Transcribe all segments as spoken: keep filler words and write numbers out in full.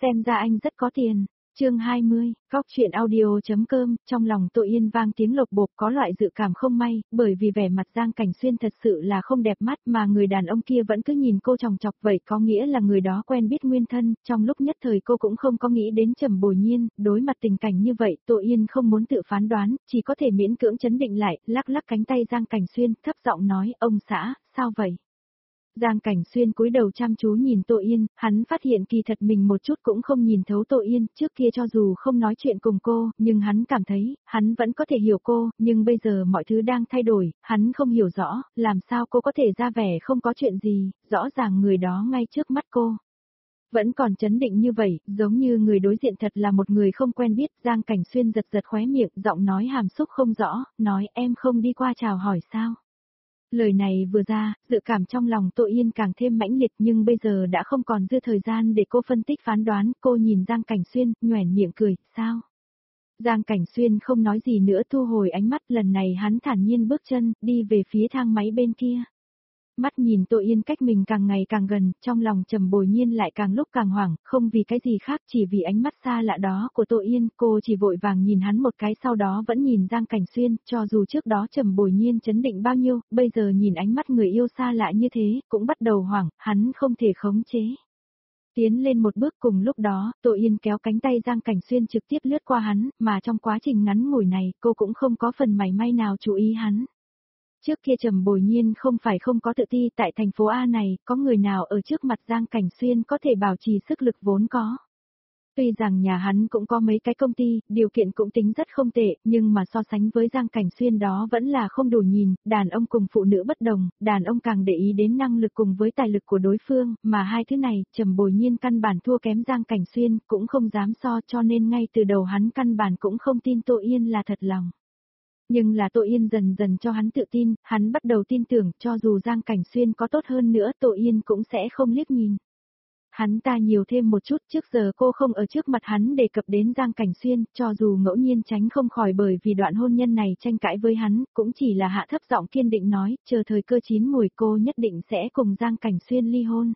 xem ra anh rất có tiền. Chương hai mươi, Cóc truyện audio.com, trong lòng Tô Yên vang tiếng lộc bộp có loại dự cảm không may, bởi vì vẻ mặt Giang Cảnh Xuyên thật sự là không đẹp mắt mà người đàn ông kia vẫn cứ nhìn cô chòng chọc, vậy có nghĩa là người đó quen biết nguyên thân, trong lúc nhất thời cô cũng không có nghĩ đến Trầm Bồi Nhiên, đối mặt tình cảnh như vậy Tô Yên không muốn tự phán đoán, chỉ có thể miễn cưỡng chấn định lại, lắc lắc cánh tay Giang Cảnh Xuyên, thấp giọng nói, ông xã, sao vậy? Giang Cảnh Xuyên cúi đầu chăm chú nhìn Tô Yên, hắn phát hiện kỳ thật mình một chút cũng không nhìn thấu Tô Yên, trước kia cho dù không nói chuyện cùng cô, nhưng hắn cảm thấy, hắn vẫn có thể hiểu cô, nhưng bây giờ mọi thứ đang thay đổi, hắn không hiểu rõ, làm sao cô có thể ra vẻ không có chuyện gì, rõ ràng người đó ngay trước mắt cô. Vẫn còn chấn định như vậy, giống như người đối diện thật là một người không quen biết, Giang Cảnh Xuyên giật giật khóe miệng, giọng nói hàm xúc không rõ, nói em không đi qua chào hỏi sao. Lời này vừa ra, dự cảm trong lòng Tô Yên càng thêm mãnh liệt nhưng bây giờ đã không còn dư thời gian để cô phân tích phán đoán, cô nhìn Giang Cảnh Xuyên, nhoẻn miệng cười, sao? Giang Cảnh Xuyên không nói gì nữa thu hồi ánh mắt, lần này hắn thản nhiên bước chân, đi về phía thang máy bên kia. Mắt nhìn Tô Yên cách mình càng ngày càng gần, trong lòng Trầm Bồi Nhiên lại càng lúc càng hoảng, không vì cái gì khác chỉ vì ánh mắt xa lạ đó của Tô Yên, cô chỉ vội vàng nhìn hắn một cái sau đó vẫn nhìn Giang Cảnh Xuyên, cho dù trước đó Trầm Bồi Nhiên chấn định bao nhiêu, bây giờ nhìn ánh mắt người yêu xa lạ như thế, cũng bắt đầu hoảng, hắn không thể khống chế. Tiến lên một bước cùng lúc đó, Tô Yên kéo cánh tay Giang Cảnh Xuyên trực tiếp lướt qua hắn, mà trong quá trình ngắn ngủi này, cô cũng không có phần mảy may nào chú ý hắn. Trước kia Trầm Bồi Nhiên không phải không có tự ti, tại thành phố A này, có người nào ở trước mặt Giang Cảnh Xuyên có thể bảo trì sức lực vốn có. Tuy rằng nhà hắn cũng có mấy cái công ty, điều kiện cũng tính rất không tệ, nhưng mà so sánh với Giang Cảnh Xuyên đó vẫn là không đủ nhìn, đàn ông cùng phụ nữ bất đồng, đàn ông càng để ý đến năng lực cùng với tài lực của đối phương, mà hai thứ này, Trầm Bồi Nhiên căn bản thua kém Giang Cảnh Xuyên, cũng không dám so cho nên ngay từ đầu hắn căn bản cũng không tin Tô Yên là thật lòng. Nhưng là Tô Yên dần dần cho hắn tự tin, hắn bắt đầu tin tưởng cho dù Giang Cảnh Xuyên có tốt hơn nữa Tô Yên cũng sẽ không liếc nhìn. Hắn ta nhiều thêm một chút, trước giờ cô không ở trước mặt hắn đề cập đến Giang Cảnh Xuyên, cho dù ngẫu nhiên tránh không khỏi bởi vì đoạn hôn nhân này tranh cãi với hắn, cũng chỉ là hạ thấp giọng kiên định nói, chờ thời cơ chín mùi cô nhất định sẽ cùng Giang Cảnh Xuyên ly hôn.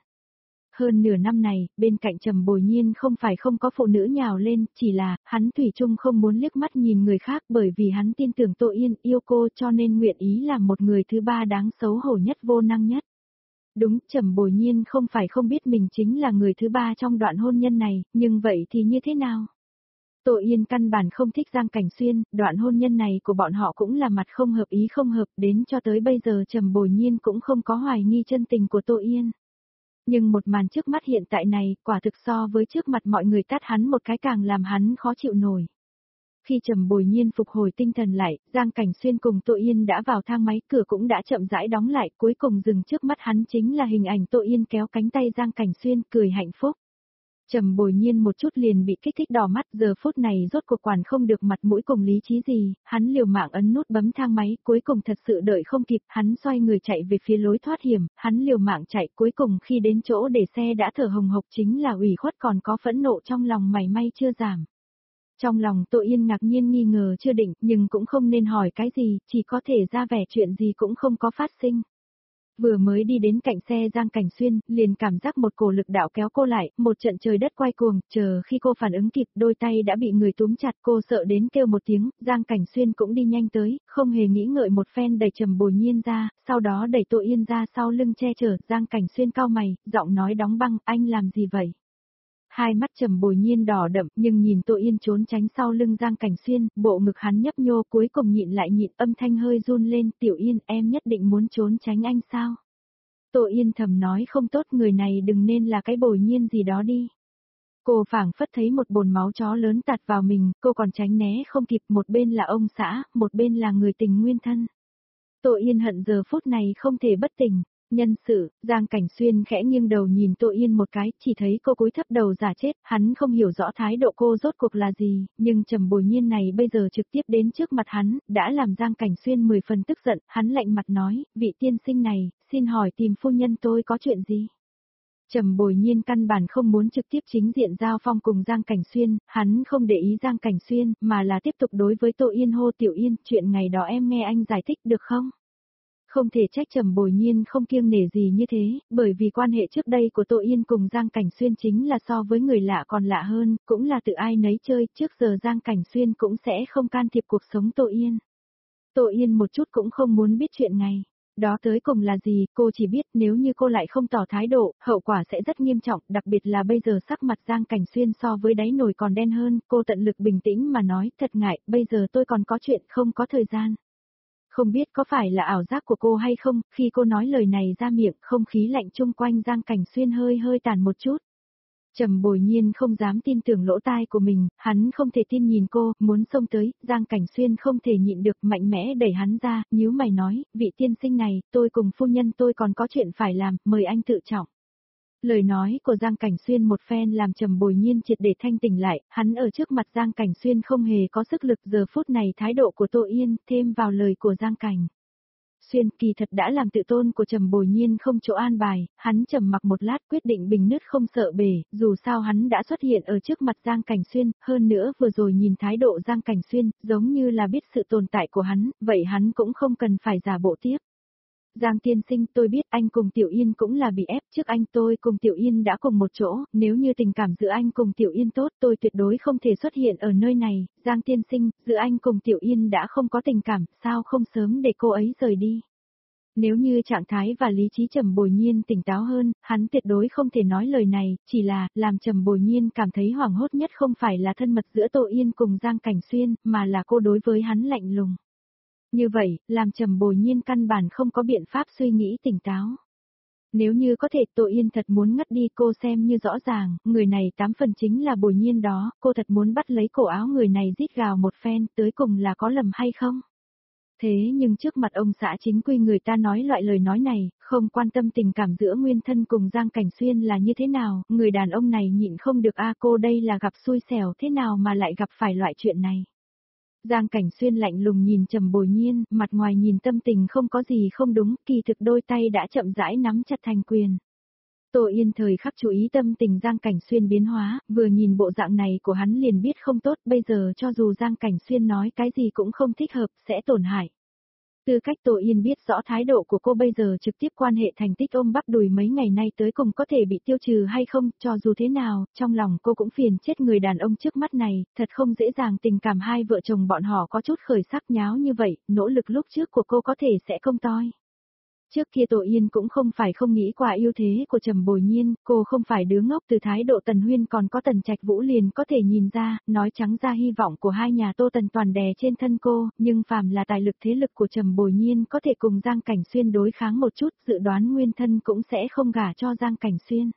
Hơn nửa năm này, bên cạnh Trầm Bồi Nhiên không phải không có phụ nữ nhào lên, chỉ là, hắn thủy chung không muốn liếc mắt nhìn người khác bởi vì hắn tin tưởng Tô Yên yêu cô cho nên nguyện ý làm một người thứ ba đáng xấu hổ nhất vô năng nhất. Đúng, Trầm Bồi Nhiên không phải không biết mình chính là người thứ ba trong đoạn hôn nhân này, nhưng vậy thì như thế nào? Tô Yên căn bản không thích Giang Cảnh Xuyên, đoạn hôn nhân này của bọn họ cũng là mặt không hợp ý không hợp, đến cho tới bây giờ Trầm Bồi Nhiên cũng không có hoài nghi chân tình của Tô Yên. Nhưng một màn trước mắt hiện tại này, quả thực so với trước mặt mọi người tát hắn một cái càng làm hắn khó chịu nổi. Khi Trầm Bồi Nhiên phục hồi tinh thần lại, Giang Cảnh Xuyên cùng Tô Yên đã vào thang máy, cửa cũng đã chậm rãi đóng lại, cuối cùng dừng trước mắt hắn chính là hình ảnh Tô Yên kéo cánh tay Giang Cảnh Xuyên, cười hạnh phúc. Trầm Bồi Nhiên một chút liền bị kích thích đỏ mắt, giờ phút này rốt cuộc quản không được mặt mũi cùng lý trí gì, hắn liều mạng ấn nút bấm thang máy, cuối cùng thật sự đợi không kịp, hắn xoay người chạy về phía lối thoát hiểm, hắn liều mạng chạy, cuối cùng khi đến chỗ để xe đã thở hồng hộc chính là ủy khuất còn có phẫn nộ trong lòng mảy may chưa giảm. Trong lòng Tô Yên ngạc nhiên nghi ngờ chưa định, nhưng cũng không nên hỏi cái gì, chỉ có thể ra vẻ chuyện gì cũng không có phát sinh. Vừa mới đi đến cạnh xe Giang Cảnh Xuyên, liền cảm giác một cổ lực đạo kéo cô lại, một trận trời đất quay cuồng, chờ khi cô phản ứng kịp, đôi tay đã bị người túm chặt, cô sợ đến kêu một tiếng, Giang Cảnh Xuyên cũng đi nhanh tới, không hề nghĩ ngợi một phen đẩy Trầm Bồi Nhiên ra, sau đó đẩy Tô Yên ra sau lưng che chở, Giang Cảnh Xuyên cau mày, giọng nói đóng băng, anh làm gì vậy? Hai mắt Trầm Bồi Nhiên đỏ đậm, nhưng nhìn Tô Yên trốn tránh sau lưng Giang Cảnh Xuyên, bộ ngực hắn nhấp nhô cuối cùng nhịn lại nhịn, âm thanh hơi run lên, Tiểu Yên, em nhất định muốn trốn tránh anh sao? Tô Yên thầm nói không tốt, người này đừng nên là cái Bồi Nhiên gì đó đi. Cô phảng phất thấy một bồn máu chó lớn tạt vào mình, cô còn tránh né không kịp, một bên là ông xã, một bên là người tình nguyên thân. Tô Yên hận giờ phút này không thể bất tỉnh. Nhân sự, Giang Cảnh Xuyên khẽ nghiêng đầu nhìn Tô Yên một cái, chỉ thấy cô cúi thấp đầu giả chết, hắn không hiểu rõ thái độ cô rốt cuộc là gì, nhưng Trầm Bồi Nhiên này bây giờ trực tiếp đến trước mặt hắn, đã làm Giang Cảnh Xuyên mười phần tức giận, hắn lạnh mặt nói, vị tiên sinh này, xin hỏi tìm phu nhân tôi có chuyện gì? Trầm Bồi Nhiên căn bản không muốn trực tiếp chính diện giao phong cùng Giang Cảnh Xuyên, hắn không để ý Giang Cảnh Xuyên, mà là tiếp tục đối với Tô Yên hô Tiểu Yên, chuyện ngày đó em nghe anh giải thích được không? Không thể trách Trầm Bồi Nhiên không kiêng nể gì như thế, bởi vì quan hệ trước đây của Tô Yên cùng Giang Cảnh Xuyên chính là so với người lạ còn lạ hơn, cũng là tự ai nấy chơi, trước giờ Giang Cảnh Xuyên cũng sẽ không can thiệp cuộc sống Tô Yên. Tô Yên một chút cũng không muốn biết chuyện ngày đó tới cùng là gì, cô chỉ biết nếu như cô lại không tỏ thái độ, hậu quả sẽ rất nghiêm trọng, đặc biệt là bây giờ sắc mặt Giang Cảnh Xuyên so với đáy nồi còn đen hơn, cô tận lực bình tĩnh mà nói, thật ngại, bây giờ tôi còn có chuyện không có thời gian. Không biết có phải là ảo giác của cô hay không, khi cô nói lời này ra miệng, không khí lạnh chung quanh Giang Cảnh Xuyên hơi hơi tàn một chút. Trầm Bồi Nhiên không dám tin tưởng lỗ tai của mình, hắn không thể tin nhìn cô, muốn xông tới, Giang Cảnh Xuyên không thể nhịn được, mạnh mẽ đẩy hắn ra, nhíu mày nói, vị tiên sinh này, tôi cùng phu nhân tôi còn có chuyện phải làm, mời anh tự trọng. Lời nói của Giang Cảnh Xuyên một phen làm Trầm Bồi Nhiên triệt để thanh tỉnh lại, hắn ở trước mặt Giang Cảnh Xuyên không hề có sức lực, giờ phút này thái độ của Tô Yên, thêm vào lời của Giang Cảnh Xuyên kỳ thật đã làm tự tôn của Trầm Bồi Nhiên không chỗ an bài, hắn trầm mặc một lát quyết định bình nứt không sợ bể, dù sao hắn đã xuất hiện ở trước mặt Giang Cảnh Xuyên, hơn nữa vừa rồi nhìn thái độ Giang Cảnh Xuyên, giống như là biết sự tồn tại của hắn, vậy hắn cũng không cần phải giả bộ tiếp. Giang tiên sinh, tôi biết anh cùng Tiểu Yên cũng là bị ép, trước anh tôi cùng Tiểu Yên đã cùng một chỗ, nếu như tình cảm giữa anh cùng Tiểu Yên tốt, tôi tuyệt đối không thể xuất hiện ở nơi này. Giang tiên sinh, giữa anh cùng Tiểu Yên đã không có tình cảm, sao không sớm để cô ấy rời đi? Nếu như trạng thái và lý trí Trầm Bồi Nhiên tỉnh táo hơn, hắn tuyệt đối không thể nói lời này, chỉ là, làm Trầm Bồi Nhiên cảm thấy hoảng hốt nhất không phải là thân mật giữa Tô Yên cùng Giang Cảnh Xuyên, mà là cô đối với hắn lạnh lùng. Như vậy, làm Trầm Bồi Nhiên căn bản không có biện pháp suy nghĩ tỉnh táo. Nếu như có thể Tô Yên thật muốn ngất đi, cô xem như rõ ràng, người này tám phần chính là Bồi Nhiên đó, cô thật muốn bắt lấy cổ áo người này rít gào một phen, tới cùng là có lầm hay không? Thế nhưng trước mặt ông xã chính quy người ta nói loại lời nói này, không quan tâm tình cảm giữa Nguyên Thân cùng Giang Cảnh Xuyên là như thế nào, người đàn ông này nhịn không được a cô đây là gặp xui xẻo thế nào mà lại gặp phải loại chuyện này. Giang Cảnh Xuyên lạnh lùng nhìn Trầm Bồi Nhiên, mặt ngoài nhìn tâm tình không có gì không đúng, kỳ thực đôi tay đã chậm rãi nắm chặt thành quyền. Tô Yên thời khắc chú ý tâm tình Giang Cảnh Xuyên biến hóa, vừa nhìn bộ dạng này của hắn liền biết không tốt, bây giờ cho dù Giang Cảnh Xuyên nói cái gì cũng không thích hợp, sẽ tổn hại. Tư cách Tô Yên biết rõ thái độ của cô bây giờ trực tiếp quan hệ thành tích ôm bắp đùi mấy ngày nay tới cùng có thể bị tiêu trừ hay không, cho dù thế nào, trong lòng cô cũng phiền chết người đàn ông trước mắt này, thật không dễ dàng tình cảm hai vợ chồng bọn họ có chút khởi sắc nháo như vậy, nỗ lực lúc trước của cô có thể sẽ không toi. Trước kia Tô Yên cũng không phải không nghĩ qua ưu thế của Trầm Bồi Nhiên, cô không phải đứa ngốc, từ thái độ Tần Huyên còn có Tần Trạch Vũ liền có thể nhìn ra, nói trắng ra hy vọng của hai nhà Tô Tần toàn đè trên thân cô, nhưng phàm là tài lực thế lực của Trầm Bồi Nhiên có thể cùng Giang Cảnh Xuyên đối kháng một chút, dự đoán Nguyên Thân cũng sẽ không gả cho Giang Cảnh Xuyên.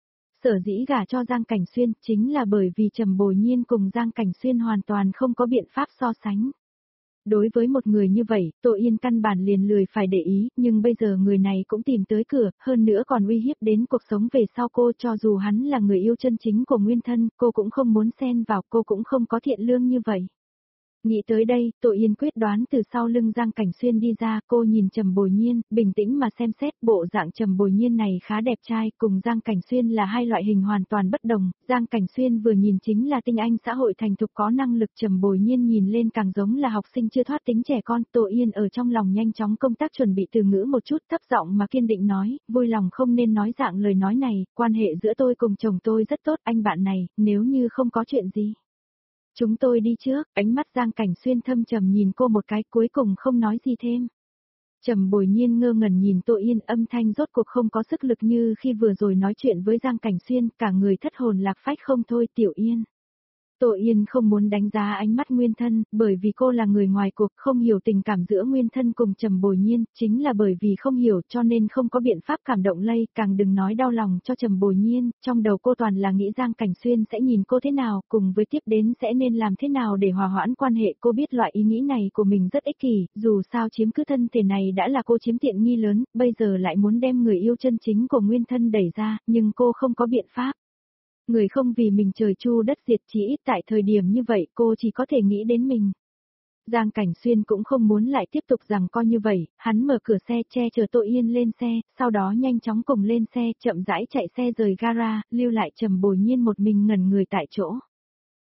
Sở dĩ gả cho Giang Cảnh Xuyên chính là bởi vì Trầm Bồi Nhiên cùng Giang Cảnh Xuyên hoàn toàn không có biện pháp so sánh. Đối với một người như vậy, Tô Yên căn bản liền lười phải để ý, nhưng bây giờ người này cũng tìm tới cửa, hơn nữa còn uy hiếp đến cuộc sống về sau cô, cho dù hắn là người yêu chân chính của Nguyên Thân, cô cũng không muốn xen vào, cô cũng không có thiện lương như vậy. Nghĩ tới đây, Tô Yên quyết đoán từ sau lưng Giang Cảnh Xuyên đi ra, cô nhìn Trầm Bồi Nhiên, bình tĩnh mà xem xét, bộ dạng Trầm Bồi Nhiên này khá đẹp trai, cùng Giang Cảnh Xuyên là hai loại hình hoàn toàn bất đồng, Giang Cảnh Xuyên vừa nhìn chính là tinh anh xã hội thành thục có năng lực, Trầm Bồi Nhiên nhìn lên càng giống là học sinh chưa thoát tính trẻ con. Tô Yên ở trong lòng nhanh chóng công tác chuẩn bị từ ngữ một chút, thấp giọng mà kiên định nói, vui lòng không nên nói dạng lời nói này, quan hệ giữa tôi cùng chồng tôi rất tốt, anh bạn này, nếu như không có chuyện gì. Chúng tôi đi trước, ánh mắt Giang Cảnh Xuyên thâm trầm nhìn cô một cái, cuối cùng không nói gì thêm. Trầm Bồi Nhiên ngơ ngẩn nhìn Tô Yên, âm thanh rốt cuộc không có sức lực như khi vừa rồi nói chuyện với Giang Cảnh Xuyên, cả người thất hồn lạc phách không thôi. Tiểu Yên. Tô Yên không muốn đánh giá ánh mắt Nguyên Thân, bởi vì cô là người ngoài cuộc, không hiểu tình cảm giữa Nguyên Thân cùng Trầm Bồi Nhiên, chính là bởi vì không hiểu cho nên không có biện pháp cảm động lây, càng đừng nói đau lòng cho Trầm Bồi Nhiên, trong đầu cô toàn là nghĩ Giang Cảnh Xuyên sẽ nhìn cô thế nào, cùng với tiếp đến sẽ nên làm thế nào để hòa hoãn quan hệ. Cô biết loại ý nghĩ này của mình rất ích kỷ, dù sao chiếm cứ thân thể này đã là cô chiếm tiện nghi lớn, bây giờ lại muốn đem người yêu chân chính của Nguyên Thân đẩy ra, nhưng cô không có biện pháp. Người không vì mình trời chu đất diệt, chỉ ít tại thời điểm như vậy cô chỉ có thể nghĩ đến mình. Giang Cảnh Xuyên cũng không muốn lại tiếp tục rằng coi như vậy, hắn mở cửa xe che chở Tô Yên lên xe, sau đó nhanh chóng cùng lên xe, chậm rãi chạy xe rời gara, lưu lại Trầm Bồi Nhiên một mình ngẩn người tại chỗ.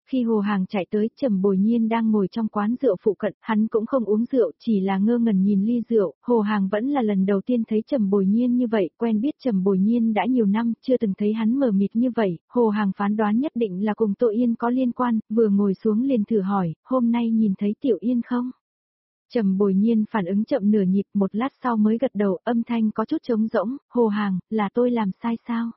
Khi Hồ Hàng chạy tới, Trầm Bồi Nhiên đang ngồi trong quán rượu phụ cận, hắn cũng không uống rượu, chỉ là ngơ ngẩn nhìn ly rượu, Hồ Hàng vẫn là lần đầu tiên thấy Trầm Bồi Nhiên như vậy, quen biết Trầm Bồi Nhiên đã nhiều năm, chưa từng thấy hắn mờ mịt như vậy, Hồ Hàng phán đoán nhất định là cùng Tô Yên có liên quan, vừa ngồi xuống liền thử hỏi, hôm nay nhìn thấy Tiểu Yên không? Trầm Bồi Nhiên phản ứng chậm nửa nhịp, một lát sau mới gật đầu, âm thanh có chút trống rỗng, Hồ Hàng, là tôi làm sai sao?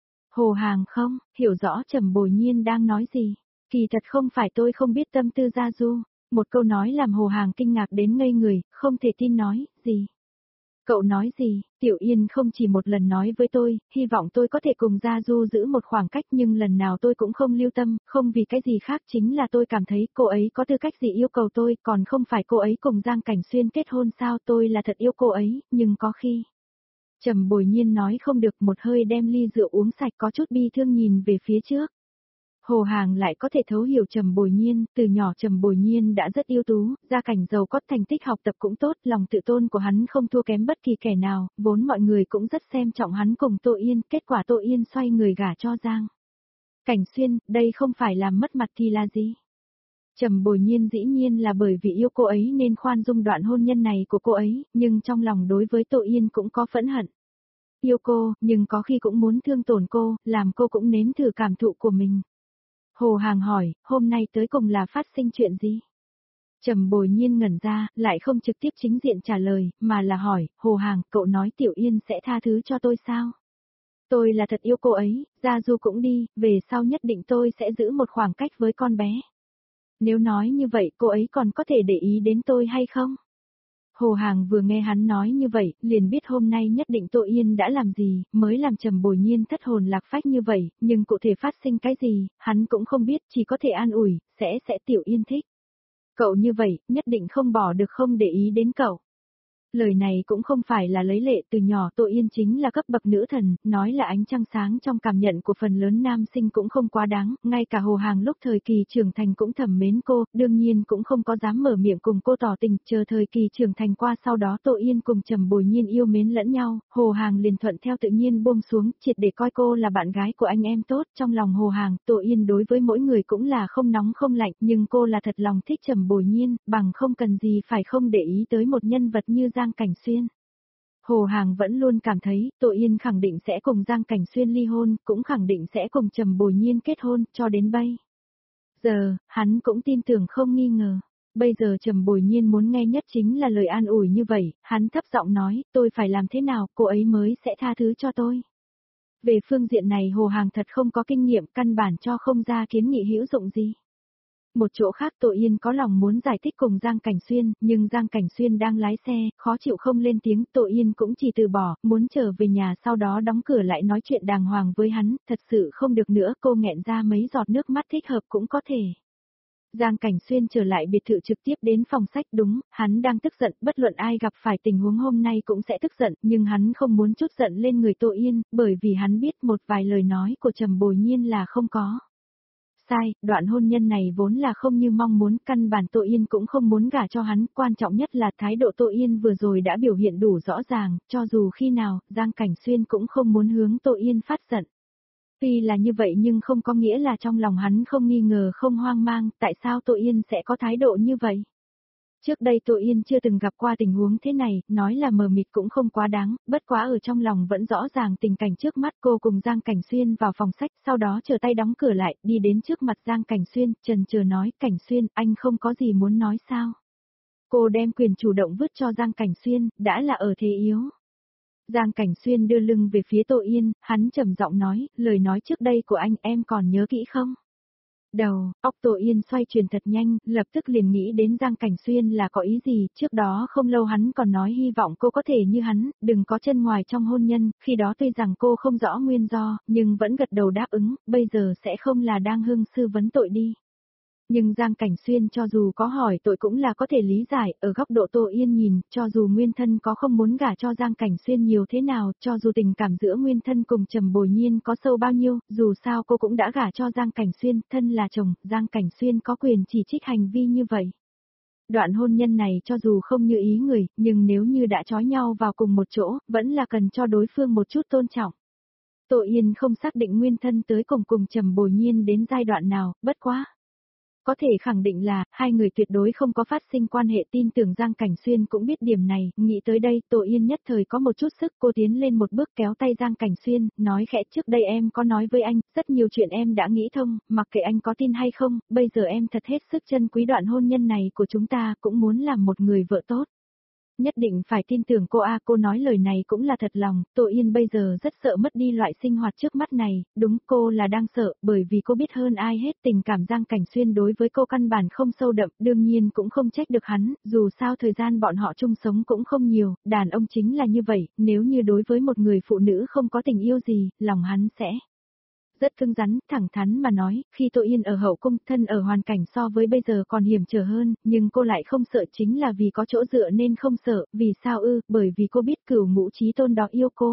Hồ Hàng không, hiểu rõ Trầm Bồi Nhiên đang nói gì. Kỳ thật không phải tôi không biết tâm tư Gia Du, một câu nói làm Hồ Hàng kinh ngạc đến ngây người, không thể tin nói, gì? Cậu nói gì? Tiểu Yên không chỉ một lần nói với tôi, hy vọng tôi có thể cùng Gia Du giữ một khoảng cách nhưng lần nào tôi cũng không lưu tâm, không vì cái gì khác chính là tôi cảm thấy cô ấy có tư cách gì yêu cầu tôi, còn không phải cô ấy cùng Giang Cảnh Xuyên kết hôn sao, tôi là thật yêu cô ấy, nhưng có khi... Trầm Bồi Nhiên nói không được, một hơi đem ly rượu uống sạch, có chút bi thương nhìn về phía trước. Hồ Hàng lại có thể thấu hiểu Trầm Bồi Nhiên, từ nhỏ Trầm Bồi Nhiên đã rất ưu tú, gia cảnh giàu có, thành tích học tập cũng tốt, lòng tự tôn của hắn không thua kém bất kỳ kẻ nào, vốn mọi người cũng rất xem trọng hắn cùng Tô Yên, kết quả Tô Yên xoay người gả cho Giang Cảnh Xuyên, đây không phải làm mất mặt thì là gì? Trầm Bồi Nhiên dĩ nhiên là bởi vì yêu cô ấy nên khoan dung đoạn hôn nhân này của cô ấy, nhưng trong lòng đối với Tô Yên cũng có phẫn hận. Yêu cô, nhưng có khi cũng muốn thương tổn cô, làm cô cũng nếm thử cảm thụ của mình. Hồ Hàng hỏi, hôm nay tới cùng là phát sinh chuyện gì? Trầm Bồi Nhiên ngẩn ra, lại không trực tiếp chính diện trả lời, mà là hỏi, Hồ Hàng, cậu nói Tiểu Yên sẽ tha thứ cho tôi sao? Tôi là thật yêu cô ấy, Gia Du cũng đi, về sau nhất định tôi sẽ giữ một khoảng cách với con bé. Nếu nói như vậy cô ấy còn có thể để ý đến tôi hay không? Hồ Hàng vừa nghe hắn nói như vậy, liền biết hôm nay nhất định Tô Yên đã làm gì, mới làm Trầm Bồi Nhiên thất hồn lạc phách như vậy, nhưng cụ thể phát sinh cái gì, hắn cũng không biết, chỉ có thể an ủi, sẽ sẽ Tiểu Yên thích. Cậu như vậy, nhất định không bỏ được không để ý đến cậu. Lời này cũng không phải là lấy lệ, từ nhỏ Tô Yên chính là cấp bậc nữ thần, nói là ánh trăng sáng trong cảm nhận của phần lớn nam sinh cũng không quá đáng, ngay cả Hồ Hàng lúc thời kỳ trưởng thành cũng thầm mến cô, đương nhiên cũng không có dám mở miệng cùng cô tỏ tình, chờ thời kỳ trưởng thành qua sau đó Tô Yên cùng Trầm Bồi Nhiên yêu mến lẫn nhau, Hồ Hàng liền thuận theo tự nhiên buông xuống, triệt để coi cô là bạn gái của anh em tốt, trong lòng Hồ Hàng, Tô Yên đối với mỗi người cũng là không nóng không lạnh, nhưng cô là thật lòng thích Trầm Bồi Nhiên, bằng không cần gì phải không để ý tới một nhân vật như Giang Cảnh Xuyên. Hồ Hàng vẫn luôn cảm thấy, Tô Yên khẳng định sẽ cùng Giang Cảnh Xuyên ly hôn, cũng khẳng định sẽ cùng Trầm Bồi Nhiên kết hôn, cho đến bây giờ, hắn cũng tin tưởng không nghi ngờ. Bây giờ Trầm Bồi Nhiên muốn nghe nhất chính là lời an ủi như vậy, hắn thấp giọng nói, tôi phải làm thế nào, cô ấy mới sẽ tha thứ cho tôi. Về phương diện này Hồ Hàng thật không có kinh nghiệm, căn bản cho không ra kiến nghị hữu dụng gì. Một chỗ khác Tô Yên có lòng muốn giải thích cùng Giang Cảnh Xuyên, nhưng Giang Cảnh Xuyên đang lái xe, khó chịu không lên tiếng, Tô Yên cũng chỉ từ bỏ, muốn trở về nhà sau đó đóng cửa lại nói chuyện đàng hoàng với hắn, thật sự không được nữa, cô nghẹn ra mấy giọt nước mắt thích hợp cũng có thể. Giang Cảnh Xuyên trở lại biệt thự trực tiếp đến phòng sách, đúng, hắn đang tức giận, bất luận ai gặp phải tình huống hôm nay cũng sẽ tức giận, nhưng hắn không muốn chút giận lên người Tô Yên, bởi vì hắn biết một vài lời nói của Trầm Bồi Nhiên là không có. Sai, đoạn hôn nhân này vốn là không như mong muốn, căn bản Tô Yên cũng không muốn gả cho hắn, quan trọng nhất là thái độ Tô Yên vừa rồi đã biểu hiện đủ rõ ràng, cho dù khi nào, Giang Cảnh Xuyên cũng không muốn hướng Tô Yên phát giận. Tuy là như vậy nhưng không có nghĩa là trong lòng hắn không nghi ngờ không hoang mang, tại sao Tô Yên sẽ có thái độ như vậy? Trước đây Tô Yên chưa từng gặp qua tình huống thế này, nói là mờ mịt cũng không quá đáng, bất quá ở trong lòng vẫn rõ ràng tình cảnh trước mắt. Cô cùng Giang Cảnh Xuyên vào phòng sách, sau đó chờ tay đóng cửa lại, đi đến trước mặt Giang Cảnh Xuyên, chần chờ nói, Cảnh Xuyên, anh không có gì muốn nói sao? Cô đem quyền chủ động vứt cho Giang Cảnh Xuyên, đã là ở thế yếu. Giang Cảnh Xuyên đưa lưng về phía Tô Yên, hắn trầm giọng nói, lời nói trước đây của anh em còn nhớ kỹ không? Đầu, óc Tô Yên xoay chuyển thật nhanh, lập tức liền nghĩ đến Giang Cảnh Xuyên là có ý gì, trước đó không lâu hắn còn nói hy vọng cô có thể như hắn, đừng có chân ngoài trong hôn nhân, khi đó tuy rằng cô không rõ nguyên do, nhưng vẫn gật đầu đáp ứng, bây giờ sẽ không là đang hưng sư vấn tội đi. Nhưng Giang Cảnh Xuyên cho dù có hỏi tội cũng là có thể lý giải, ở góc độ Tô Yên nhìn, cho dù nguyên thân có không muốn gả cho Giang Cảnh Xuyên nhiều thế nào, cho dù tình cảm giữa nguyên thân cùng Trầm Bồi Nhiên có sâu bao nhiêu, dù sao cô cũng đã gả cho Giang Cảnh Xuyên, thân là chồng, Giang Cảnh Xuyên có quyền chỉ trích hành vi như vậy. Đoạn hôn nhân này cho dù không như ý người, nhưng nếu như đã trói nhau vào cùng một chỗ, vẫn là cần cho đối phương một chút tôn trọng. Tô Yên không xác định nguyên thân tới cùng cùng Trầm Bồi Nhiên đến giai đoạn nào, bất quá. Có thể khẳng định là, hai người tuyệt đối không có phát sinh quan hệ, tin tưởng Giang Cảnh Xuyên cũng biết điểm này, nghĩ tới đây, Tô Yên nhất thời có một chút sức, cô tiến lên một bước kéo tay Giang Cảnh Xuyên, nói khẽ trước đây em có nói với anh, rất nhiều chuyện em đã nghĩ thông, mặc kệ anh có tin hay không, bây giờ em thật hết sức trân quý đoạn hôn nhân này của chúng ta, cũng muốn làm một người vợ tốt. Nhất định phải tin tưởng cô a, cô nói lời này cũng là thật lòng, Tô Yên bây giờ rất sợ mất đi loại sinh hoạt trước mắt này, đúng cô là đang sợ, bởi vì cô biết hơn ai hết tình cảm Giang Cảnh Xuyên đối với cô căn bản không sâu đậm, đương nhiên cũng không trách được hắn, dù sao thời gian bọn họ chung sống cũng không nhiều, đàn ông chính là như vậy, nếu như đối với một người phụ nữ không có tình yêu gì, lòng hắn sẽ rất cứng rắn, thẳng thắn mà nói, khi Tô Yên ở hậu cung, thân ở hoàn cảnh so với bây giờ còn hiểm trở hơn, nhưng cô lại không sợ chính là vì có chỗ dựa nên không sợ, vì sao ư, bởi vì cô biết cửu ngũ chí tôn đó yêu cô.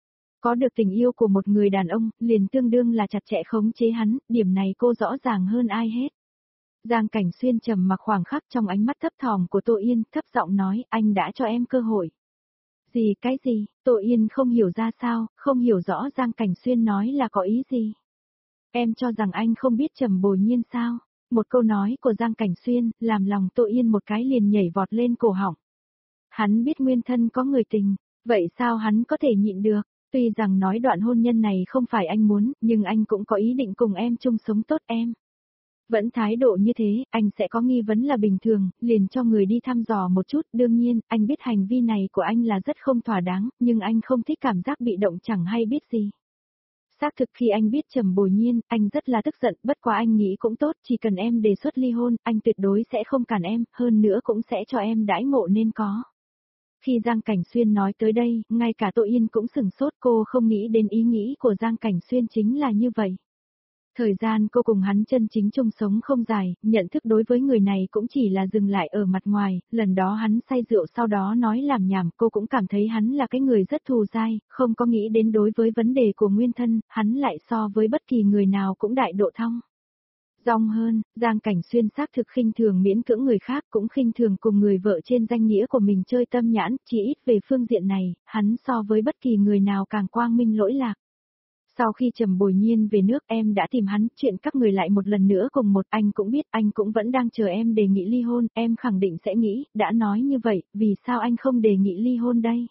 Có được tình yêu của một người đàn ông, liền tương đương là chặt chẽ khống chế hắn, điểm này cô rõ ràng hơn ai hết. Giang Cảnh Xuyên trầm mặc khoảng khắc trong ánh mắt thấp thỏm của Tô Yên, thấp giọng nói, anh đã cho em cơ hội. Gì cái gì, Tô Yên không hiểu ra sao, không hiểu rõ Giang Cảnh Xuyên nói là có ý gì. Em cho rằng anh không biết Trầm Bồi Nhiên sao? Một câu nói của Giang Cảnh Xuyên, làm lòng Tô Yên một cái liền nhảy vọt lên cổ họng. Hắn biết nguyên thân có người tình, vậy sao hắn có thể nhịn được? Tuy rằng nói đoạn hôn nhân này không phải anh muốn, nhưng anh cũng có ý định cùng em chung sống tốt em. Vẫn thái độ như thế, anh sẽ có nghi vấn là bình thường, liền cho người đi thăm dò một chút, đương nhiên, anh biết hành vi này của anh là rất không thỏa đáng, nhưng anh không thích cảm giác bị động chẳng hay biết gì. Xác thực khi anh biết Trầm Bồi Nhiên, anh rất là tức giận, bất quá anh nghĩ cũng tốt, chỉ cần em đề xuất ly hôn, anh tuyệt đối sẽ không cản em, hơn nữa cũng sẽ cho em đãi ngộ nên có. Khi Giang Cảnh Xuyên nói tới đây, ngay cả Tô Yên cũng sửng sốt, cô không nghĩ đến ý nghĩ của Giang Cảnh Xuyên chính là như vậy. Thời gian cô cùng hắn chân chính chung sống không dài, nhận thức đối với người này cũng chỉ là dừng lại ở mặt ngoài, lần đó hắn say rượu sau đó nói làm nhảm, cô cũng cảm thấy hắn là cái người rất thù dai, không có nghĩ đến đối với vấn đề của nguyên thân, hắn lại so với bất kỳ người nào cũng đại độ thong. Dòng hơn, Giang Cảnh Xuyên xác thực khinh thường miễn cưỡng người khác, cũng khinh thường cùng người vợ trên danh nghĩa của mình chơi tâm nhãn, chỉ ít về phương diện này, hắn so với bất kỳ người nào càng quang minh lỗi lạc. Sau khi Trầm Bồi Nhiên về nước em đã tìm hắn, chuyện các người lại một lần nữa cùng một, anh cũng biết anh cũng vẫn đang chờ em đề nghị ly hôn, em khẳng định sẽ nghĩ, đã nói như vậy, vì sao anh không đề nghị ly hôn đây?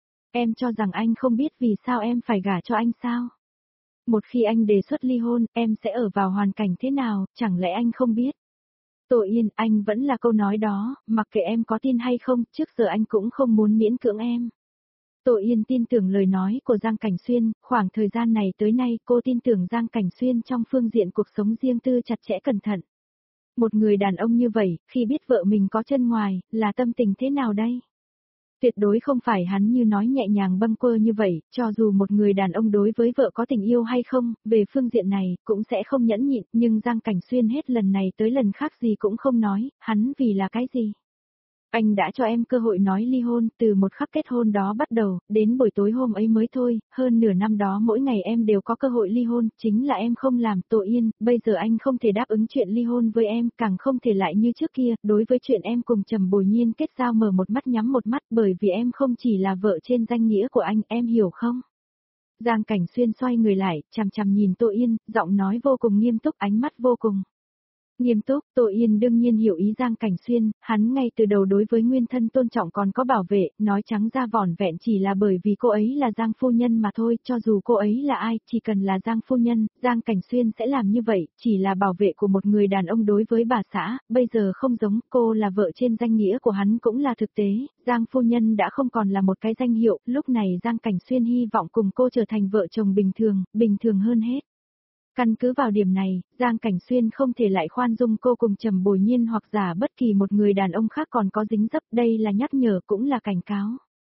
Em cho rằng anh không biết vì sao em phải gả cho anh sao? Một khi anh đề xuất ly hôn, em sẽ ở vào hoàn cảnh thế nào, chẳng lẽ anh không biết? Tô Yên, anh vẫn là câu nói đó, mặc kệ em có tin hay không, trước giờ anh cũng không muốn miễn cưỡng em. Tô Yên tin tưởng lời nói của Giang Cảnh Xuyên, khoảng thời gian này tới nay cô tin tưởng Giang Cảnh Xuyên trong phương diện cuộc sống riêng tư chặt chẽ cẩn thận. Một người đàn ông như vậy, khi biết vợ mình có chân ngoài, là tâm tình thế nào đây? Tuyệt đối không phải hắn như nói nhẹ nhàng bâng quơ như vậy, cho dù một người đàn ông đối với vợ có tình yêu hay không, về phương diện này, cũng sẽ không nhẫn nhịn, nhưng Giang Cảnh Xuyên hết lần này tới lần khác gì cũng không nói, hắn vì là cái gì? Anh đã cho em cơ hội nói ly hôn, từ một khắc kết hôn đó bắt đầu, đến buổi tối hôm ấy mới thôi, hơn nửa năm đó mỗi ngày em đều có cơ hội ly hôn, chính là em không làm. Tô Yên, bây giờ anh không thể đáp ứng chuyện ly hôn với em, càng không thể lại như trước kia, đối với chuyện em cùng Trầm Bồi Nhiên kết giao mở một mắt nhắm một mắt, bởi vì em không chỉ là vợ trên danh nghĩa của anh, em hiểu không? Giang Cảnh Xuyên xoay người lại, chằm chằm nhìn Tô Yên, giọng nói vô cùng nghiêm túc, ánh mắt vô cùng nghiêm túc. Tô Yên đương nhiên hiểu ý Giang Cảnh Xuyên, hắn ngay từ đầu đối với nguyên thân tôn trọng còn có bảo vệ, nói trắng ra vỏn vẹn chỉ là bởi vì cô ấy là Giang phu nhân mà thôi, cho dù cô ấy là ai, chỉ cần là Giang phu nhân, Giang Cảnh Xuyên sẽ làm như vậy, chỉ là bảo vệ của một người đàn ông đối với bà xã, bây giờ không giống, cô là vợ trên danh nghĩa của hắn cũng là thực tế, Giang phu nhân đã không còn là một cái danh hiệu, lúc này Giang Cảnh Xuyên hy vọng cùng cô trở thành vợ chồng bình thường, bình thường hơn hết. Căn cứ vào điểm này, Giang Cảnh Xuyên không thể lại khoan dung cô cùng Trầm Bồi Nhiên hoặc giả bất kỳ một người đàn ông khác còn có dính dấp, đây là nhắc nhở cũng là cảnh cáo.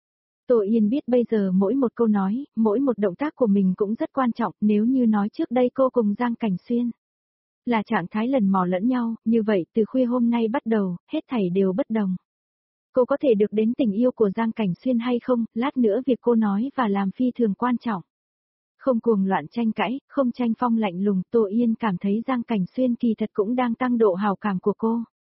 Tô Yên biết bây giờ mỗi một câu nói, mỗi một động tác của mình cũng rất quan trọng, nếu như nói trước đây cô cùng Giang Cảnh Xuyên là trạng thái lần mò lẫn nhau, như vậy từ khuya hôm nay bắt đầu, hết thảy đều bất đồng. Cô có thể được đến tình yêu của Giang Cảnh Xuyên hay không, lát nữa việc cô nói và làm phi thường quan trọng. Không cuồng loạn tranh cãi, không tranh phong lạnh lùng, Tô Yên cảm thấy Giang Cảnh Xuyên kỳ thật cũng đang tăng độ hào cảm của cô.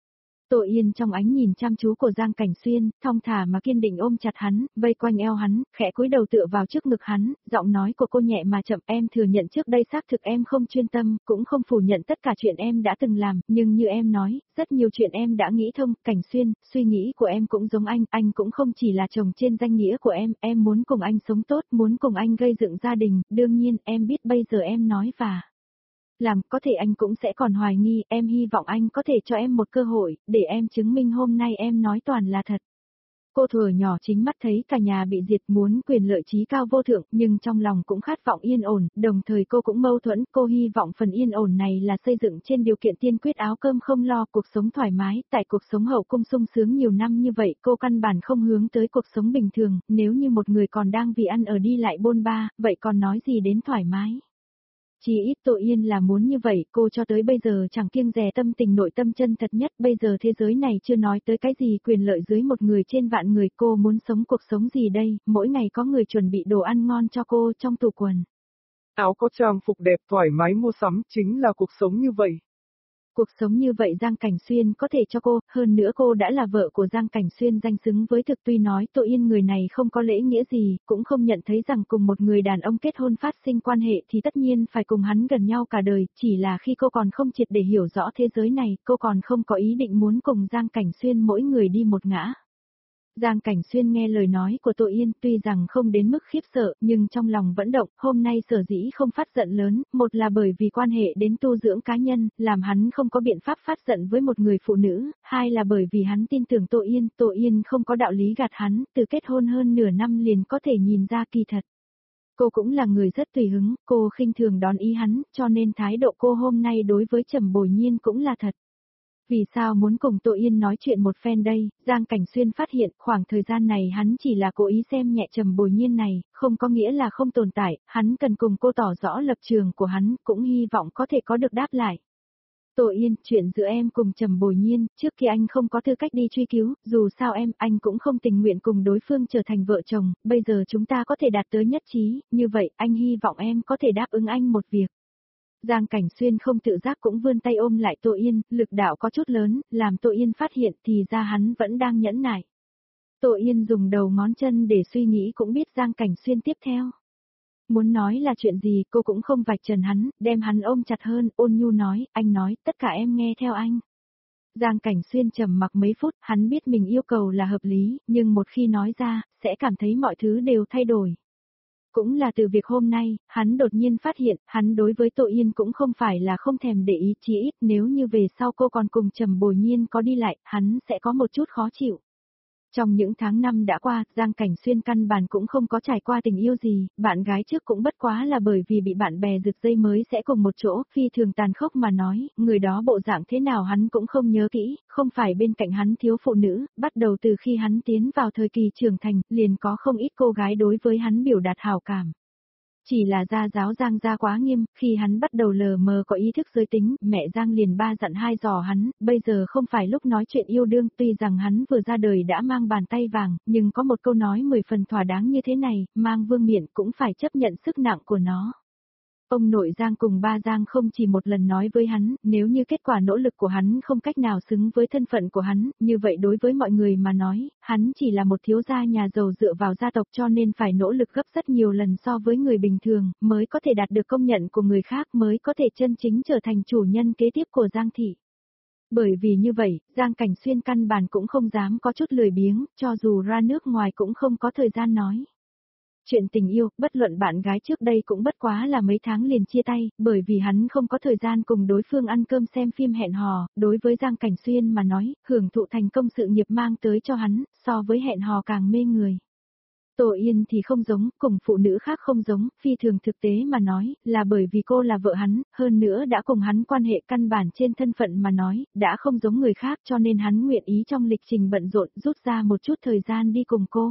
Tô Yên trong ánh nhìn chăm chú của Giang Cảnh Xuyên, thong thả mà kiên định ôm chặt hắn, vây quanh eo hắn, khẽ cúi đầu tựa vào trước ngực hắn, giọng nói của cô nhẹ mà chậm. Em thừa nhận trước đây xác thực em không chuyên tâm, cũng không phủ nhận tất cả chuyện em đã từng làm, nhưng như em nói, rất nhiều chuyện em đã nghĩ thông. Cảnh Xuyên, suy nghĩ của em cũng giống anh, anh cũng không chỉ là chồng trên danh nghĩa của em, em muốn cùng anh sống tốt, muốn cùng anh gây dựng gia đình. Đương nhiên, em biết bây giờ em nói và làm, có thể anh cũng sẽ còn hoài nghi, em hy vọng anh có thể cho em một cơ hội, để em chứng minh hôm nay em nói toàn là thật. Cô thuở nhỏ chính mắt thấy cả nhà bị diệt, muốn quyền lợi trí cao vô thượng, nhưng trong lòng cũng khát vọng yên ổn, đồng thời cô cũng mâu thuẫn, cô hy vọng phần yên ổn này là xây dựng trên điều kiện tiên quyết áo cơm không lo, cuộc sống thoải mái. Tại cuộc sống hậu cung sung sướng nhiều năm như vậy, cô căn bản không hướng tới cuộc sống bình thường, nếu như một người còn đang vì ăn ở đi lại bôn ba, vậy còn nói gì đến thoải mái. Chỉ ít Tô Yên là muốn như vậy, cô cho tới bây giờ chẳng kiêng dè tâm tình nội tâm chân thật nhất, bây giờ thế giới này chưa nói tới cái gì quyền lợi dưới một người trên vạn người, cô muốn sống cuộc sống gì đây, mỗi ngày có người chuẩn bị đồ ăn ngon cho cô trong tủ quần. Áo có trang phục đẹp thoải mái mua sắm, chính là cuộc sống như vậy. Cuộc sống như vậy Giang Cảnh Xuyên có thể cho cô, hơn nữa cô đã là vợ của Giang Cảnh Xuyên danh xứng với thực. Tuy nói Tô Yên người này không có lễ nghĩa gì, cũng không nhận thấy rằng cùng một người đàn ông kết hôn phát sinh quan hệ thì tất nhiên phải cùng hắn gần nhau cả đời, chỉ là khi cô còn không triệt để hiểu rõ thế giới này, cô còn không có ý định muốn cùng Giang Cảnh Xuyên mỗi người đi một ngã. Giang Cảnh Xuyên nghe lời nói của Tô Yên tuy rằng không đến mức khiếp sợ, nhưng trong lòng vẫn động. Hôm nay sở dĩ không phát giận lớn, một là bởi vì quan hệ đến tu dưỡng cá nhân, làm hắn không có biện pháp phát giận với một người phụ nữ, hai là bởi vì hắn tin tưởng Tô Yên, Tô Yên không có đạo lý gạt hắn, từ kết hôn hơn nửa năm liền có thể nhìn ra kỳ thật. Cô cũng là người rất tùy hứng, cô khinh thường đón ý hắn, cho nên thái độ cô hôm nay đối với Trầm Bồi Nhiên cũng là thật. Vì sao muốn cùng Tô Yên nói chuyện một phen đây, Giang Cảnh Xuyên phát hiện khoảng thời gian này hắn chỉ là cố ý xem nhẹ Trầm Bồi Nhiên này, không có nghĩa là không tồn tại, hắn cần cùng cô tỏ rõ lập trường của hắn, cũng hy vọng có thể có được đáp lại. Tô Yên, chuyện giữa em cùng Trầm Bồi Nhiên, trước khi anh không có tư cách đi truy cứu, dù sao em, anh cũng không tình nguyện cùng đối phương trở thành vợ chồng, bây giờ chúng ta có thể đạt tới nhất trí, như vậy anh hy vọng em có thể đáp ứng anh một việc. Giang Cảnh Xuyên không tự giác cũng vươn tay ôm lại Tô Yên, lực đạo có chút lớn, làm Tô Yên phát hiện thì ra hắn vẫn đang nhẫn nại. Tô Yên dùng đầu ngón chân để suy nghĩ cũng biết Giang Cảnh Xuyên tiếp theo. Muốn nói là chuyện gì cô cũng không vạch trần hắn, đem hắn ôm chặt hơn, ôn nhu nói, anh nói, tất cả em nghe theo anh. Giang Cảnh Xuyên trầm mặc mấy phút, hắn biết mình yêu cầu là hợp lý, nhưng một khi nói ra, sẽ cảm thấy mọi thứ đều thay đổi. Cũng là từ việc hôm nay, hắn đột nhiên phát hiện, hắn đối với Tô Yên cũng không phải là không thèm để ý, chỉ ít nếu như về sau cô còn cùng Trầm Bồi Nhiên có đi lại, hắn sẽ có một chút khó chịu. Trong những tháng năm đã qua, Giang Cảnh Xuyên căn bản cũng không có trải qua tình yêu gì, bạn gái trước cũng bất quá là bởi vì bị bạn bè giật dây mới sẽ cùng một chỗ, phi thường tàn khốc mà nói, người đó bộ dạng thế nào hắn cũng không nhớ kỹ, không phải bên cạnh hắn thiếu phụ nữ, bắt đầu từ khi hắn tiến vào thời kỳ trưởng thành, liền có không ít cô gái đối với hắn biểu đạt hảo cảm. Chỉ là gia giáo Giang gia quá nghiêm, khi hắn bắt đầu lờ mờ có ý thức giới tính, mẹ Giang liền ba dặn hai dò hắn, bây giờ không phải lúc nói chuyện yêu đương, tuy rằng hắn vừa ra đời đã mang bàn tay vàng, nhưng có một câu nói mười phần thỏa đáng như thế này, mang vương miện cũng phải chấp nhận sức nặng của nó. Ông nội Giang cùng ba Giang không chỉ một lần nói với hắn, nếu như kết quả nỗ lực của hắn không cách nào xứng với thân phận của hắn, như vậy đối với mọi người mà nói, hắn chỉ là một thiếu gia nhà giàu dựa vào gia tộc cho nên phải nỗ lực gấp rất nhiều lần so với người bình thường, mới có thể đạt được công nhận của người khác, mới có thể chân chính trở thành chủ nhân kế tiếp của Giang thị. Bởi vì như vậy, Giang Cảnh Xuyên căn bản cũng không dám có chút lười biếng, cho dù ra nước ngoài cũng không có thời gian nói. Chuyện tình yêu, bất luận bạn gái trước đây cũng bất quá là mấy tháng liền chia tay, bởi vì hắn không có thời gian cùng đối phương ăn cơm xem phim hẹn hò, đối với Giang Cảnh Xuyên mà nói, hưởng thụ thành công sự nghiệp mang tới cho hắn, so với hẹn hò càng mê người. Tô Yên thì không giống, cùng phụ nữ khác không giống, phi thường thực tế mà nói, là bởi vì cô là vợ hắn, hơn nữa đã cùng hắn quan hệ căn bản trên thân phận mà nói, đã không giống người khác cho nên hắn nguyện ý trong lịch trình bận rộn rút ra một chút thời gian đi cùng cô.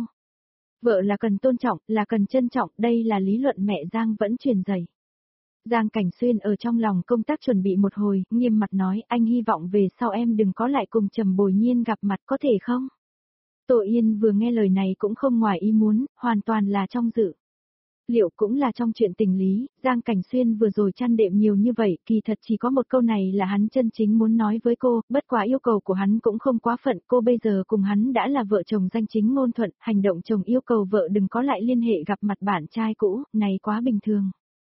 Vợ là cần tôn trọng, là cần trân trọng, đây là lý luận mẹ Giang vẫn truyền dạy. Giang Cảnh Xuyên ở trong lòng công tác chuẩn bị một hồi, nghiêm mặt nói, anh hy vọng về sau em đừng có lại cùng Trầm Bồi Nhiên gặp mặt có thể không? Tô Yên vừa nghe lời này cũng không ngoài ý muốn, hoàn toàn là trong dự. Liệu cũng là trong chuyện tình lý, Giang Cảnh Xuyên vừa rồi chăn đệm nhiều như vậy, kỳ thật chỉ có một câu này là hắn chân chính muốn nói với cô, bất quá yêu cầu của hắn cũng không quá phận, cô bây giờ cùng hắn đã là vợ chồng danh chính ngôn thuận, hành động chồng yêu cầu vợ đừng có lại liên hệ gặp mặt bạn trai cũ, này quá bình thường.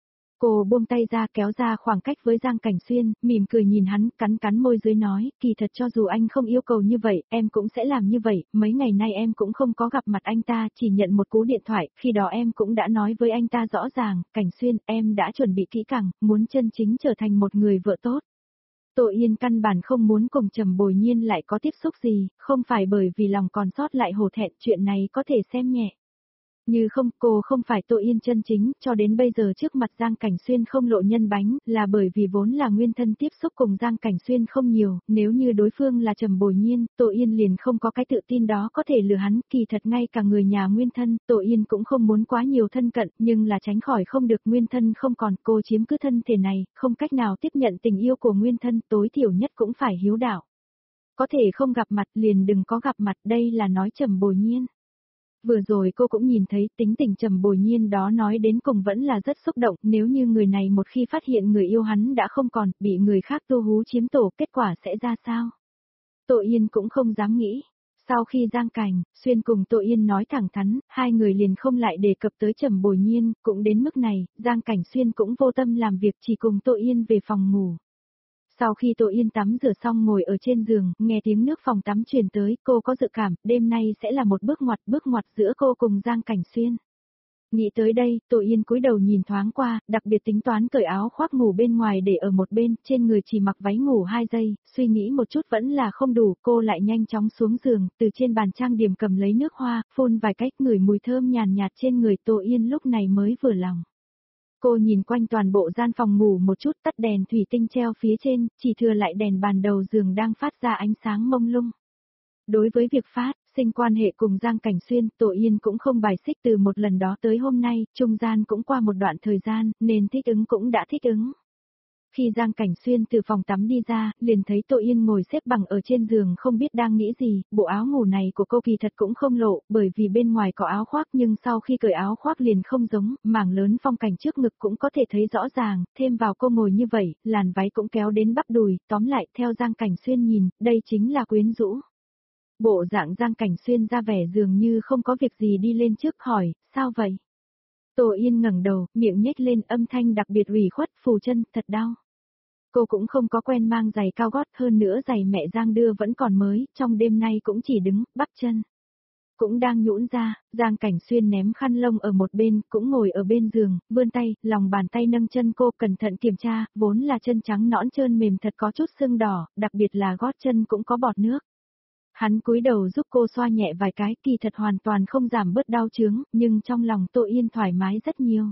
Cô buông tay ra kéo ra khoảng cách với Giang Cảnh Xuyên, mỉm cười nhìn hắn, cắn cắn môi dưới nói, kỳ thật cho dù anh không yêu cầu như vậy, em cũng sẽ làm như vậy, mấy ngày nay em cũng không có gặp mặt anh ta, chỉ nhận một cú điện thoại, khi đó em cũng đã nói với anh ta rõ ràng, Cảnh Xuyên, em đã chuẩn bị kỹ càng, muốn chân chính trở thành một người vợ tốt. Tô Yên căn bản không muốn cùng Trầm Bồi Nhiên lại có tiếp xúc gì, không phải bởi vì lòng còn sót lại hổ thẹn, chuyện này có thể xem nhẹ. Như không, cô không phải Tô Yên chân chính, cho đến bây giờ trước mặt Giang Cảnh Xuyên không lộ nhân bánh, là bởi vì vốn là nguyên thân tiếp xúc cùng Giang Cảnh Xuyên không nhiều, nếu như đối phương là Trầm Bồi Nhiên, Tô Yên liền không có cái tự tin đó có thể lừa hắn, kỳ thật ngay cả người nhà nguyên thân, Tô Yên cũng không muốn quá nhiều thân cận, nhưng là tránh khỏi không được nguyên thân không còn, cô chiếm cứ thân thể này, không cách nào tiếp nhận tình yêu của nguyên thân, tối thiểu nhất cũng phải hiếu đạo. Có thể không gặp mặt liền đừng có gặp mặt, đây là nói Trầm Bồi Nhiên. Vừa rồi cô cũng nhìn thấy tính tình Trầm Bồi Nhiên đó nói đến cùng vẫn là rất xúc động, nếu như người này một khi phát hiện người yêu hắn đã không còn, bị người khác tu hú chiếm tổ, kết quả sẽ ra sao? Tô Yên cũng không dám nghĩ. Sau khi Giang Cảnh Xuyên cùng Tô Yên nói thẳng thắn, hai người liền không lại đề cập tới Trầm Bồi Nhiên, cũng đến mức này, Giang Cảnh Xuyên cũng vô tâm làm việc chỉ cùng Tô Yên về phòng ngủ. Sau khi Tô Yên tắm rửa xong ngồi ở trên giường, nghe tiếng nước phòng tắm truyền tới, cô có dự cảm, đêm nay sẽ là một bước ngoặt, bước ngoặt giữa cô cùng Giang Cảnh Xuyên. Nghĩ tới đây, Tô Yên cúi đầu nhìn thoáng qua, đặc biệt tính toán cởi áo khoác ngủ bên ngoài để ở một bên, trên người chỉ mặc váy ngủ hai giây, suy nghĩ một chút vẫn là không đủ, cô lại nhanh chóng xuống giường, từ trên bàn trang điểm cầm lấy nước hoa, phun vài cách ngửi mùi thơm nhàn nhạt trên người Tô Yên lúc này mới vừa lòng. Cô nhìn quanh toàn bộ gian phòng ngủ một chút, tắt đèn thủy tinh treo phía trên, chỉ thừa lại đèn bàn đầu giường đang phát ra ánh sáng mông lung. Đối với việc phát sinh quan hệ cùng Giang Cảnh Xuyên, Tô Yên cũng không bài xích từ một lần đó tới hôm nay, trung gian cũng qua một đoạn thời gian, nên thích ứng cũng đã thích ứng. Khi Giang Cảnh Xuyên từ phòng tắm đi ra, liền thấy Tô Yên ngồi xếp bằng ở trên giường không biết đang nghĩ gì, bộ áo ngủ này của cô kỳ thật cũng không lộ, bởi vì bên ngoài có áo khoác nhưng sau khi cởi áo khoác liền không giống, mảng lớn phong cảnh trước ngực cũng có thể thấy rõ ràng, thêm vào cô ngồi như vậy, làn váy cũng kéo đến bắp đùi, tóm lại theo Giang Cảnh Xuyên nhìn, đây chính là quyến rũ. Bộ dạng Giang Cảnh Xuyên ra vẻ dường như không có việc gì đi lên trước hỏi, sao vậy? Tô Yên ngẩng đầu, miệng nhếch lên âm thanh đặc biệt ủy khuất, phù chân, thật đau. Cô cũng không có quen mang giày cao gót, hơn nữa giày mẹ Giang đưa vẫn còn mới, trong đêm nay cũng chỉ đứng, bắp chân. Cũng đang nhũn ra, Giang Cảnh Xuyên ném khăn lông ở một bên, cũng ngồi ở bên giường, vươn tay, lòng bàn tay nâng chân cô cẩn thận kiểm tra, vốn là chân trắng nõn trơn mềm thật có chút sưng đỏ, đặc biệt là gót chân cũng có bọt nước. Hắn cúi đầu giúp cô xoa nhẹ vài cái, kỳ thật hoàn toàn không giảm bớt đau chướng, nhưng trong lòng Tô Yên thoải mái rất nhiều.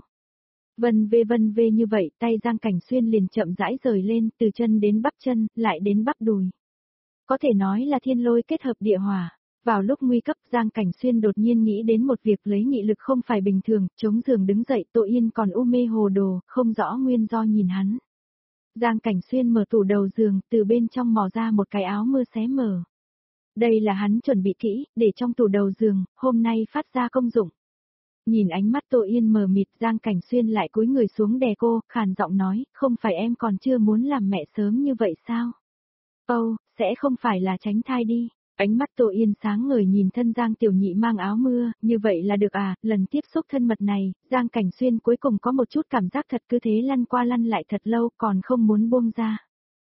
Vân vê vân vê như vậy, tay Giang Cảnh Xuyên liền chậm rãi rời lên, từ chân đến bắp chân, lại đến bắp đùi. Có thể nói là thiên lôi kết hợp địa hỏa. Vào lúc nguy cấp, Giang Cảnh Xuyên đột nhiên nghĩ đến một việc lấy nghị lực không phải bình thường, chống giường đứng dậy, Tô Yên còn u mê hồ đồ, không rõ nguyên do nhìn hắn. Giang Cảnh Xuyên mở tủ đầu giường, từ bên trong mò ra một cái áo mưa xé mở. Đây là hắn chuẩn bị kỹ, để trong tủ đầu giường, hôm nay phát ra công dụng. Nhìn ánh mắt Tô Yên mờ mịt, Giang Cảnh Xuyên lại cúi người xuống đè cô, khàn giọng nói, không phải em còn chưa muốn làm mẹ sớm như vậy sao? Âu, oh, sẽ không phải là tránh thai đi. Ánh mắt Tô Yên sáng ngời nhìn thân Giang Tiểu Nhị mang áo mưa, như vậy là được à, lần tiếp xúc thân mật này, Giang Cảnh Xuyên cuối cùng có một chút cảm giác thật cứ thế lăn qua lăn lại thật lâu còn không muốn buông ra.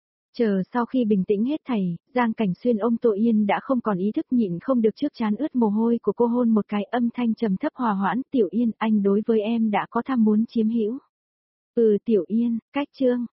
Chờ sau khi bình tĩnh hết thảy, Giang Cảnh Xuyên ôm Tô Yên đã không còn ý thức nhịn không được trước trán ướt mồ hôi của cô hôn một cái âm thanh trầm thấp hòa hoãn, Tiểu Yên, anh đối với em đã có tham muốn chiếm hữu. Ừ Tiểu Yên, cách chương.